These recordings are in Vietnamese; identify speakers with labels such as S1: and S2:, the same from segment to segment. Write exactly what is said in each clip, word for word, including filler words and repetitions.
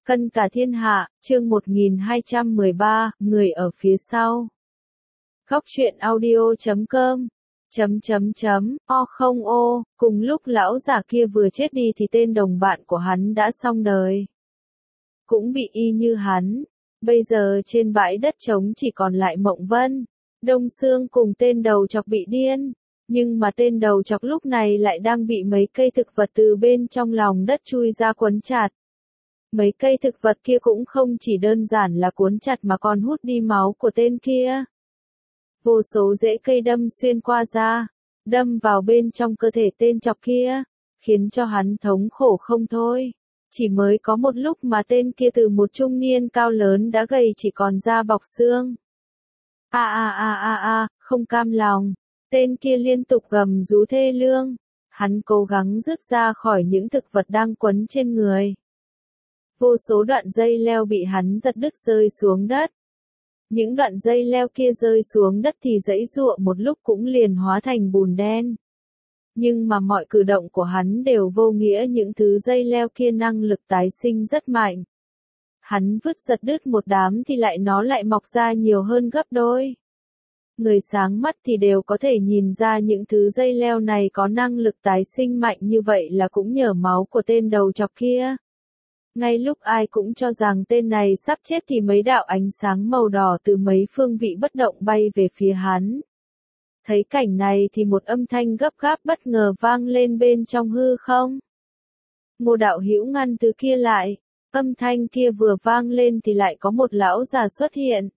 S1: Cân cả thiên hạ, chương một nghìn hai trăm mười ba, người ở phía sau. Góc truyện audio chấm com chấm chấm chấm o không ô, cùng lúc lão già kia vừa chết đi thì tên đồng bạn của hắn đã xong đời. Cũng bị y như hắn. Bây giờ trên bãi đất trống chỉ còn lại Mộng Vân, Đông Sương cùng tên đầu chọc bị điên. Nhưng mà tên đầu chọc lúc này lại đang bị mấy cây thực vật từ bên trong lòng đất chui ra quấn chặt. Mấy cây thực vật kia cũng không chỉ đơn giản là cuốn chặt mà còn hút đi máu của tên kia. Vô số rễ cây đâm xuyên qua da, đâm vào bên trong cơ thể tên chọc kia, khiến cho hắn thống khổ không thôi. Chỉ mới có một lúc mà tên kia từ một trung niên cao lớn đã gầy chỉ còn da bọc xương. A a a a a, không cam lòng, tên kia liên tục gầm rú thê lương. Hắn cố gắng rút ra khỏi những thực vật đang quấn trên người. Vô số đoạn dây leo bị hắn giật đứt rơi xuống đất. Những đoạn dây leo kia rơi xuống đất thì giãy giụa một lúc cũng liền hóa thành bùn đen. Nhưng mà mọi cử động của hắn đều vô nghĩa, những thứ dây leo kia năng lực tái sinh rất mạnh. Hắn vứt giật đứt một đám thì lại nó lại mọc ra nhiều hơn gấp đôi. Người sáng mắt thì đều có thể nhìn ra những thứ dây leo này có năng lực tái sinh mạnh như vậy là cũng nhờ máu của tên đầu chọc kia. Ngay lúc ai cũng cho rằng tên này sắp chết thì mấy đạo ánh sáng màu đỏ từ mấy phương vị bất động bay về phía hắn. Thấy cảnh này thì một âm thanh gấp gáp bất ngờ vang lên bên trong hư không. Ngô đạo hữu ngăn từ kia lại, âm thanh kia vừa vang lên thì lại có một lão già xuất hiện.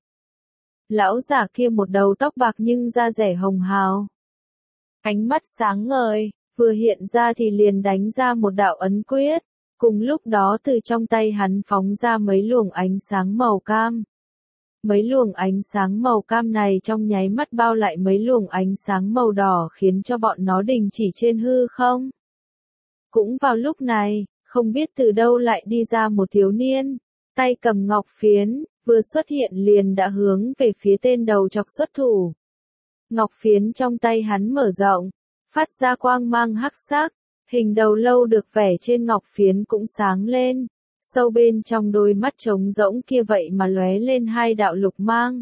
S1: Lão già kia một đầu tóc bạc nhưng da dẻ hồng hào. Ánh mắt sáng ngời, vừa hiện ra thì liền đánh ra một đạo ấn quyết. Cùng lúc đó từ trong tay hắn phóng ra mấy luồng ánh sáng màu cam. Mấy luồng ánh sáng màu cam này trong nháy mắt bao lại mấy luồng ánh sáng màu đỏ khiến cho bọn nó đình chỉ trên hư không. Cũng vào lúc này, không biết từ đâu lại đi ra một thiếu niên, tay cầm ngọc phiến, vừa xuất hiện liền đã hướng về phía tên đầu chọc xuất thủ. Ngọc phiến trong tay hắn mở rộng, phát ra quang mang hắc sắc. Hình đầu lâu được vẽ trên ngọc phiến cũng sáng lên, sâu bên trong đôi mắt trống rỗng kia vậy mà lóe lên hai đạo lục mang.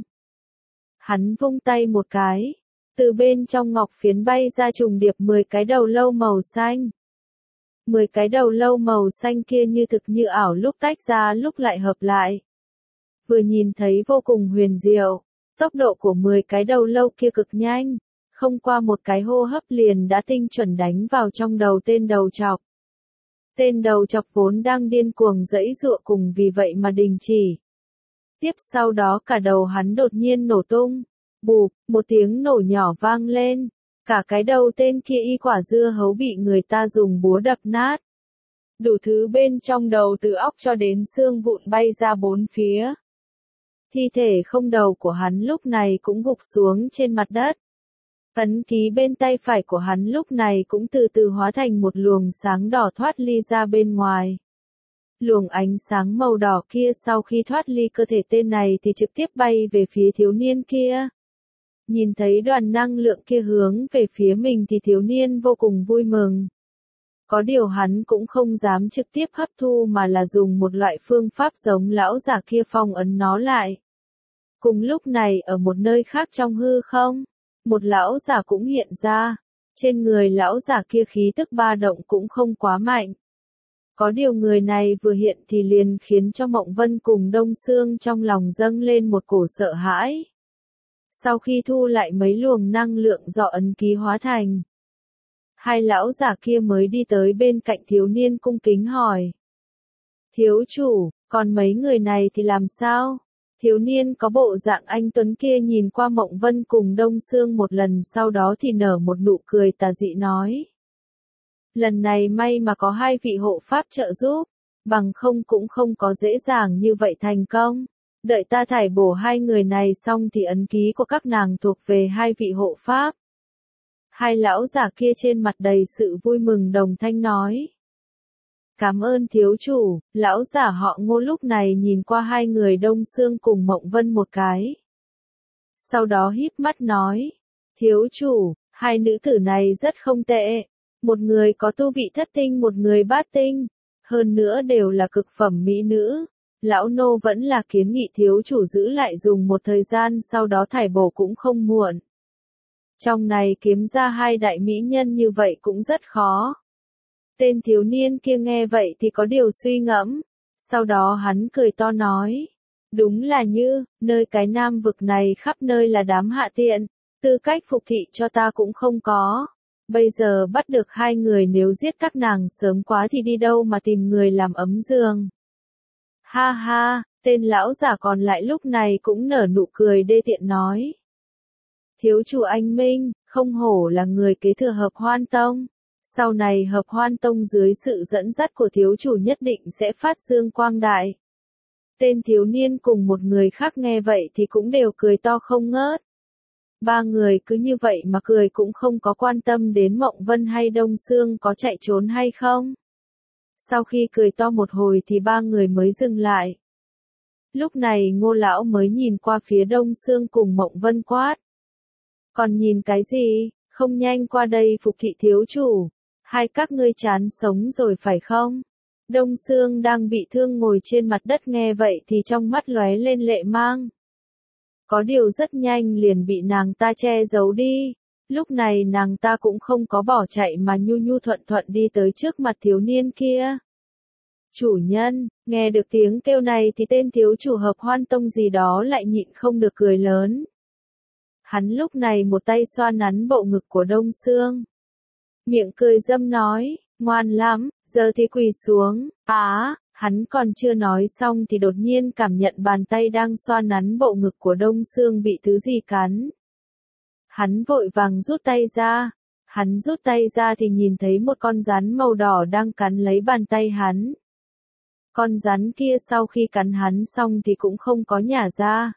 S1: Hắn vung tay một cái, từ bên trong ngọc phiến bay ra trùng điệp mười cái đầu lâu màu xanh. mười cái đầu lâu màu xanh kia như thực như ảo, lúc tách ra lúc lại hợp lại. Vừa nhìn thấy vô cùng huyền diệu, tốc độ của mười cái đầu lâu kia cực nhanh. Không qua một cái hô hấp liền đã tinh chuẩn đánh vào trong đầu tên đầu chọc. Tên đầu chọc vốn đang điên cuồng giãy giụa cùng vì vậy mà đình chỉ. Tiếp sau đó cả đầu hắn đột nhiên nổ tung. Bụp, một tiếng nổ nhỏ vang lên. Cả cái đầu tên kia y quả dưa hấu bị người ta dùng búa đập nát. Đủ thứ bên trong đầu từ óc cho đến xương vụn bay ra bốn phía. Thi thể không đầu của hắn lúc này cũng gục xuống trên mặt đất. Ấn ký bên tay phải của hắn lúc này cũng từ từ hóa thành một luồng sáng đỏ thoát ly ra bên ngoài. Luồng ánh sáng màu đỏ kia sau khi thoát ly cơ thể tên này thì trực tiếp bay về phía thiếu niên kia. Nhìn thấy đoàn năng lượng kia hướng về phía mình thì thiếu niên vô cùng vui mừng. Có điều hắn cũng không dám trực tiếp hấp thu mà là dùng một loại phương pháp giống lão già kia phong ấn nó lại. Cùng lúc này ở một nơi khác trong hư không, một lão giả cũng hiện ra, trên người lão giả kia khí tức ba động cũng không quá mạnh. Có điều người này vừa hiện thì liền khiến cho Mộng Vân cùng Đông Sương trong lòng dâng lên một cổ sợ hãi. Sau khi thu lại mấy luồng năng lượng do ấn ký hóa thành, hai lão giả kia mới đi tới bên cạnh thiếu niên cung kính hỏi. Thiếu chủ, còn mấy người này thì làm sao? Thiếu niên có bộ dạng anh tuấn kia nhìn qua Mộng Vân cùng Đông Sương một lần sau đó thì nở một nụ cười tà dị nói. Lần này may mà có hai vị hộ pháp trợ giúp, bằng không cũng không có dễ dàng như vậy thành công. Đợi ta thải bổ hai người này xong thì ấn ký của các nàng thuộc về hai vị hộ pháp. Hai lão giả kia trên mặt đầy sự vui mừng đồng thanh nói. Cảm ơn thiếu chủ, lão giả họ Ngô lúc này nhìn qua hai người Đông Sương cùng Mộng Vân một cái. Sau đó híp mắt nói, thiếu chủ, hai nữ tử này rất không tệ, một người có tu vị thất tinh một người bát tinh, hơn nữa đều là cực phẩm mỹ nữ, Lão nô vẫn là kiến nghị thiếu chủ giữ lại dùng một thời gian sau đó thải bổ cũng không muộn. Trong này kiếm ra hai đại mỹ nhân như vậy cũng rất khó. Tên thiếu niên kia nghe vậy thì có điều suy ngẫm. Sau đó hắn cười to nói. Đúng là như, nơi cái Nam vực này khắp nơi là đám hạ tiện. Tư cách phục thị cho ta cũng không có. Bây giờ bắt được hai người nếu giết các nàng sớm quá thì đi đâu mà tìm người làm ấm giường. Ha ha, tên lão giả còn lại lúc này cũng nở nụ cười đê tiện nói. Thiếu chủ anh Minh, không hổ là người kế thừa Hợp Hoan Tông. Sau này Hợp Hoan Tông dưới sự dẫn dắt của thiếu chủ nhất định sẽ phát dương quang đại. Tên thiếu niên cùng một người khác nghe vậy thì cũng đều cười to không ngớt. Ba người cứ như vậy mà cười cũng không có quan tâm đến Mộng Vân hay Đông Sương có chạy trốn hay không. Sau khi cười to một hồi thì ba người mới dừng lại. Lúc này Ngô lão mới nhìn qua phía Đông Sương cùng Mộng Vân quát. Còn nhìn cái gì, không nhanh qua đây phục thị thiếu chủ. Hai các ngươi chán sống rồi phải không? Đông Sương đang bị thương ngồi trên mặt đất nghe vậy thì trong mắt lóe lên lệ mang. Có điều rất nhanh liền bị nàng ta che giấu đi. Lúc này nàng ta cũng không có bỏ chạy mà nhu nhu thuận thuận đi tới trước mặt thiếu niên kia. Chủ nhân, nghe được tiếng kêu này thì tên thiếu chủ Hợp Hoan Tông gì đó lại nhịn không được cười lớn. Hắn lúc này một tay xoa nắn bộ ngực của Đông Sương. Miệng cười dâm nói, ngoan lắm, giờ thì quỳ xuống. Á, hắn còn chưa nói xong thì đột nhiên cảm nhận bàn tay đang xoa nắn bộ ngực của Đông Sương bị thứ gì cắn. Hắn vội vàng rút tay ra. Hắn rút tay ra thì nhìn thấy một con rắn màu đỏ đang cắn lấy bàn tay hắn. Con rắn kia sau khi cắn hắn xong thì cũng không có nhả ra,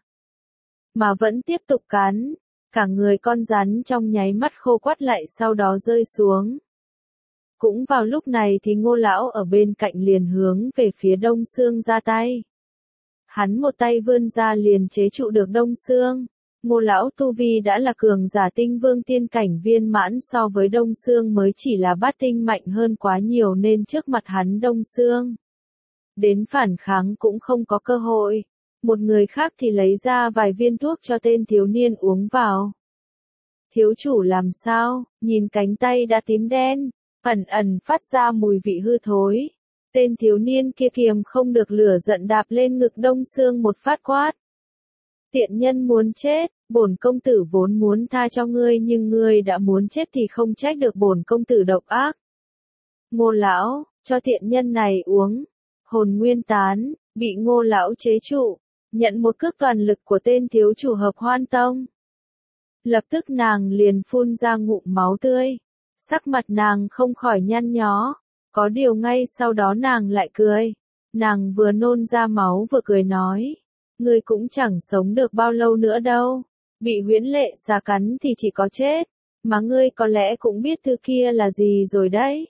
S1: mà vẫn tiếp tục cắn. Cả người con rắn trong nháy mắt khô quắt lại sau đó rơi xuống. Cũng vào lúc này thì Ngô lão ở bên cạnh liền hướng về phía Đông Sương ra tay. Hắn một tay vươn ra liền chế trụ được Đông Sương. Ngô lão tu vi đã là cường giả tinh vương tiên cảnh viên mãn, so với Đông Sương mới chỉ là bát tinh mạnh hơn quá nhiều nên trước mặt hắn Đông Sương đến phản kháng cũng không có cơ hội. Một người khác thì lấy ra vài viên thuốc cho tên thiếu niên uống vào. Thiếu chủ làm sao, nhìn cánh tay đã tím đen, ẩn ẩn phát ra mùi vị hư thối. Tên thiếu niên kia kiềm không được lửa giận đạp lên ngực Đông Sương một phát quát. Tiện nhân muốn chết, bổn công tử vốn muốn tha cho ngươi nhưng ngươi đã muốn chết thì không trách được bổn công tử độc ác. Ngô lão, cho tiện nhân này uống. Hồn nguyên tán, bị Ngô lão chế trụ, nhận một cước toàn lực của tên thiếu chủ Hợp Hoan Tông. Lập tức nàng liền phun ra ngụm máu tươi. Sắc mặt nàng không khỏi nhăn nhó. Có điều ngay sau đó nàng lại cười. Nàng vừa nôn ra máu vừa cười nói. Ngươi cũng chẳng sống được bao lâu nữa đâu. Bị huyễn lệ xà cắn thì chỉ có chết. Mà ngươi có lẽ cũng biết thứ kia là gì rồi đấy.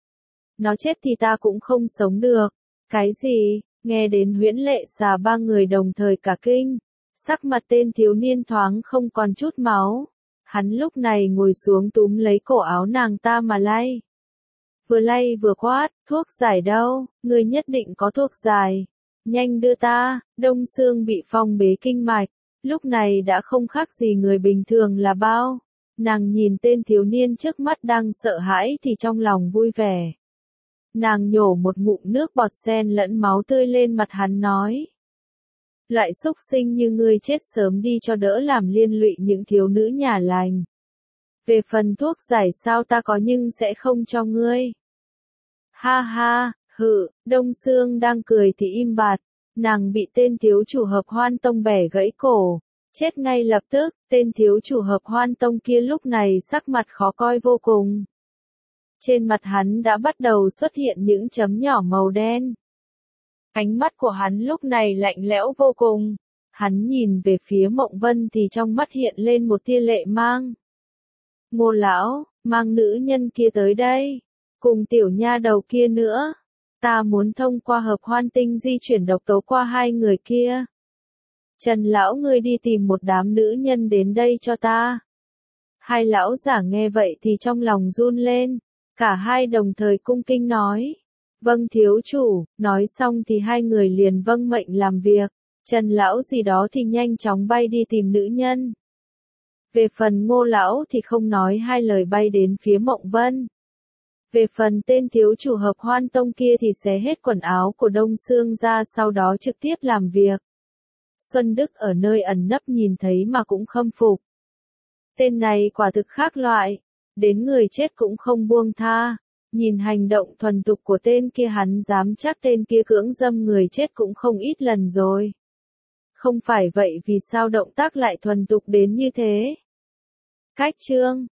S1: Nó chết thì ta cũng không sống được. Cái gì? Nghe đến huyễn lệ xà ba người đồng thời cả kinh. Sắc mặt tên thiếu niên thoáng không còn chút máu. Hắn lúc này ngồi xuống túm lấy cổ áo nàng ta mà lay. Vừa lay vừa quát, thuốc giải đâu, ngươi nhất định có thuốc giải. Nhanh đưa ta. Đông Sương bị phong bế kinh mạch. Lúc này đã không khác gì người bình thường là bao. Nàng nhìn tên thiếu niên trước mắt đang sợ hãi thì trong lòng vui vẻ. Nàng nhổ một ngụm nước bọt sen lẫn máu tươi lên mặt hắn nói. Loại xúc sinh như ngươi chết sớm đi cho đỡ làm liên lụy những thiếu nữ nhà lành. Về phần thuốc giải sao ta có nhưng sẽ không cho ngươi. Ha ha, hự, Đông Sương đang cười thì im bặt. Nàng bị tên thiếu chủ Hợp Hoan Tông bẻ gãy cổ. Chết ngay lập tức, tên thiếu chủ Hợp Hoan Tông kia lúc này sắc mặt khó coi vô cùng. Trên mặt hắn đã bắt đầu xuất hiện những chấm nhỏ màu đen. Ánh mắt của hắn lúc này lạnh lẽo vô cùng. Hắn nhìn về phía Mộng Vân thì trong mắt hiện lên một tia lệ mang. Ngô lão, mang nữ nhân kia tới đây. Cùng tiểu nha đầu kia nữa. Ta muốn thông qua Hợp Hoan Tinh di chuyển độc tố qua hai người kia. Trần lão ngươi đi tìm một đám nữ nhân đến đây cho ta. Hai lão giả nghe vậy thì trong lòng run lên. Cả hai đồng thời cung kinh nói. Vâng thiếu chủ, nói xong thì hai người liền vâng mệnh làm việc. Trần lão gì đó thì nhanh chóng bay đi tìm nữ nhân. Về phần Ngô lão thì không nói hai lời bay đến phía Mộng Vân. Về phần tên thiếu chủ Hợp Hoan Tông kia thì xé hết quần áo của Đông Sương ra, sau đó trực tiếp làm việc. Xuân Đức ở nơi ẩn nấp nhìn thấy mà cũng khâm phục. Tên này quả thực khác loại, đến người chết cũng không buông tha. Nhìn hành động thuần thục của tên kia hắn dám chắc tên kia cưỡng dâm người chết cũng không ít lần rồi. Không phải vậy vì sao động tác lại thuần thục đến như thế? Cách chương